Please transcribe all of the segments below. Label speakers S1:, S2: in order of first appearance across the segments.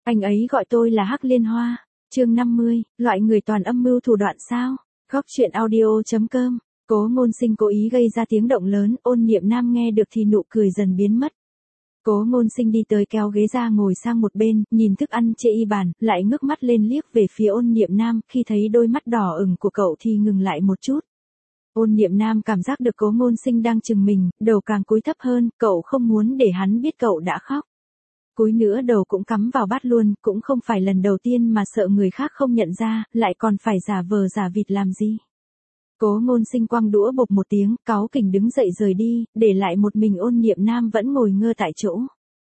S1: Anh ấy gọi tôi là Hắc Liên Hoa. Chương 50, loại người toàn âm mưu thủ đoạn sao? Góc truyện audio.com. Cố Ngôn Sinh cố ý gây ra tiếng động lớn, Ôn Niệm Nam nghe được thì nụ cười dần biến mất. Cố Ngôn Sinh đi tới kéo ghế ra ngồi sang một bên, nhìn thức ăn chê y bàn, lại ngước mắt lên liếc về phía Ôn Niệm Nam, khi thấy đôi mắt đỏ ửng của cậu thì ngừng lại một chút. Ôn Niệm Nam cảm giác được Cố Ngôn Sinh đang chừng mình, đầu càng cúi thấp hơn, cậu không muốn để hắn biết cậu đã khóc. Cúi nữa đầu cũng cắm vào bát luôn, cũng không phải lần đầu tiên mà sợ người khác không nhận ra, lại còn phải giả vờ giả vịt làm gì. Cố Ngôn Sinh quăng đũa bộp một tiếng, cáu kỉnh đứng dậy rời đi, để lại một mình Ôn Niệm Nam vẫn ngồi ngơ tại chỗ.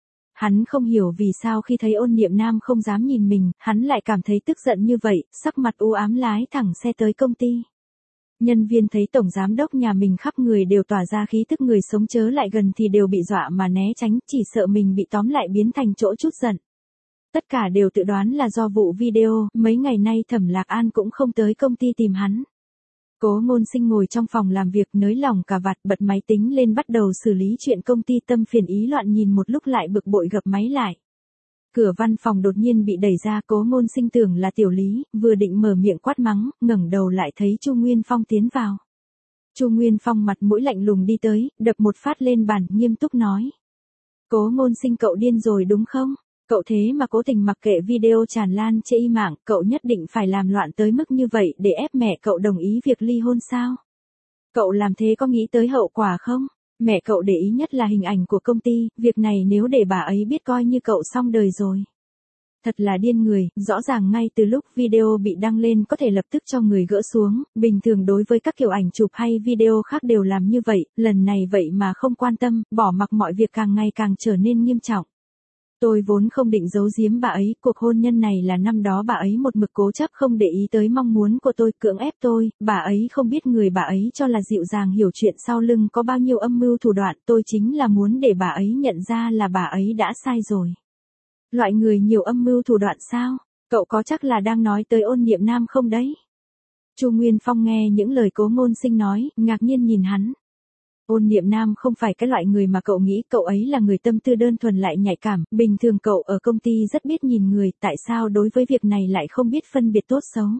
S1: Hắn không hiểu vì sao khi thấy Ôn Niệm Nam không dám nhìn mình, hắn lại cảm thấy tức giận như vậy, sắc mặt u ám lái thẳng xe tới công ty. Nhân viên thấy tổng giám đốc nhà mình khắp người đều tỏa ra khí tức người sống chớ lại gần thì đều bị dọa mà né tránh, chỉ sợ mình bị tóm lại biến thành chỗ chút giận. Tất cả đều tự đoán là do vụ video, mấy ngày nay Thẩm Lạc An cũng không tới công ty tìm hắn. Cố Ngôn Sinh ngồi trong phòng làm việc nới lỏng cà vạt, bật máy tính lên bắt đầu xử lý chuyện công ty, tâm phiền ý loạn, nhìn một lúc lại bực bội gập máy lại. Cửa văn phòng đột nhiên bị đẩy ra, Cố Ngôn Sinh tưởng là Tiểu Lý, vừa định mở miệng quát mắng, ngẩng đầu lại thấy Chu Nguyên Phong tiến vào. Chu Nguyên Phong mặt mũi lạnh lùng đi tới, đập một phát lên bàn, nghiêm túc nói: Cố Ngôn Sinh, cậu điên rồi đúng không? Cậu thế mà cố tình mặc kệ video tràn lan trên y mạng, cậu nhất định phải làm loạn tới mức như vậy để ép mẹ cậu đồng ý việc ly hôn sao? Cậu làm thế có nghĩ tới hậu quả không? Mẹ cậu để ý nhất là hình ảnh của công ty, việc này nếu để bà ấy biết coi như cậu xong đời rồi. Thật là điên người, rõ ràng ngay từ lúc video bị đăng lên có thể lập tức cho người gỡ xuống, bình thường đối với các kiểu ảnh chụp hay video khác đều làm như vậy, lần này vậy mà không quan tâm, bỏ mặc mọi việc càng ngày càng trở nên nghiêm trọng. Tôi vốn không định giấu giếm bà ấy, cuộc hôn nhân này là năm đó bà ấy một mực cố chấp không để ý tới mong muốn của tôi, cưỡng ép tôi, bà ấy không biết người bà ấy cho là dịu dàng hiểu chuyện sau lưng có bao nhiêu âm mưu thủ đoạn, tôi chính là muốn để bà ấy nhận ra là bà ấy đã sai rồi. Loại người nhiều âm mưu thủ đoạn sao? Cậu có chắc là đang nói tới Ôn Niệm Nam không đấy? Chu Nguyên Phong nghe những lời Cố Ngôn Sinh nói, ngạc nhiên nhìn hắn. Ôn Niệm Nam không phải cái loại người mà cậu nghĩ, cậu ấy là người tâm tư đơn thuần lại nhạy cảm, bình thường cậu ở công ty rất biết nhìn người, tại sao đối với việc này lại không biết phân biệt tốt xấu.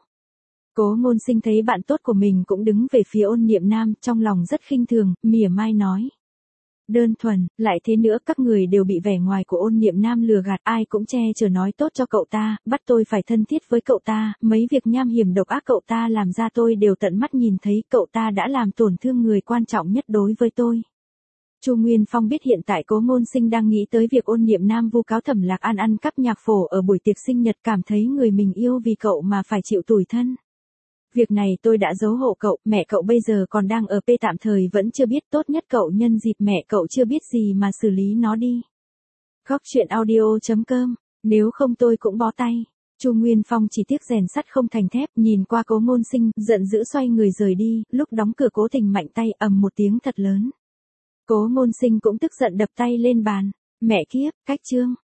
S1: Cố Ngôn Sinh thấy bạn tốt của mình cũng đứng về phía Ôn Niệm Nam, trong lòng rất khinh thường, mỉa mai nói: Đơn thuần, lại thế nữa, các người đều bị vẻ ngoài của Ôn Niệm Nam lừa gạt, ai cũng che chở nói tốt cho cậu ta, bắt tôi phải thân thiết với cậu ta, mấy việc nham hiểm độc ác cậu ta làm ra tôi đều tận mắt nhìn thấy, cậu ta đã làm tổn thương người quan trọng nhất đối với tôi. Chu Nguyên Phong biết hiện tại Cố Ngôn Sinh đang nghĩ tới việc Ôn Niệm Nam vu cáo Thẩm Lạc An ăn cắp nhạc phổ ở buổi tiệc sinh nhật, cảm thấy người mình yêu vì cậu mà phải chịu tủi thân. Việc này tôi đã giấu hộ cậu, mẹ cậu bây giờ còn đang ở P tạm thời vẫn chưa biết, tốt nhất cậu nhân dịp mẹ cậu chưa biết gì mà xử lý nó đi. Góc truyện audio.com, nếu không tôi cũng bó tay. Chu Nguyên Phong chỉ tiếc rèn sắt không thành thép, nhìn qua Cố Ngôn Sinh, giận dữ xoay người rời đi, lúc đóng cửa cố tình mạnh tay ầm một tiếng thật lớn. Cố Ngôn Sinh cũng tức giận đập tay lên bàn, mẹ kiếp, cách chương.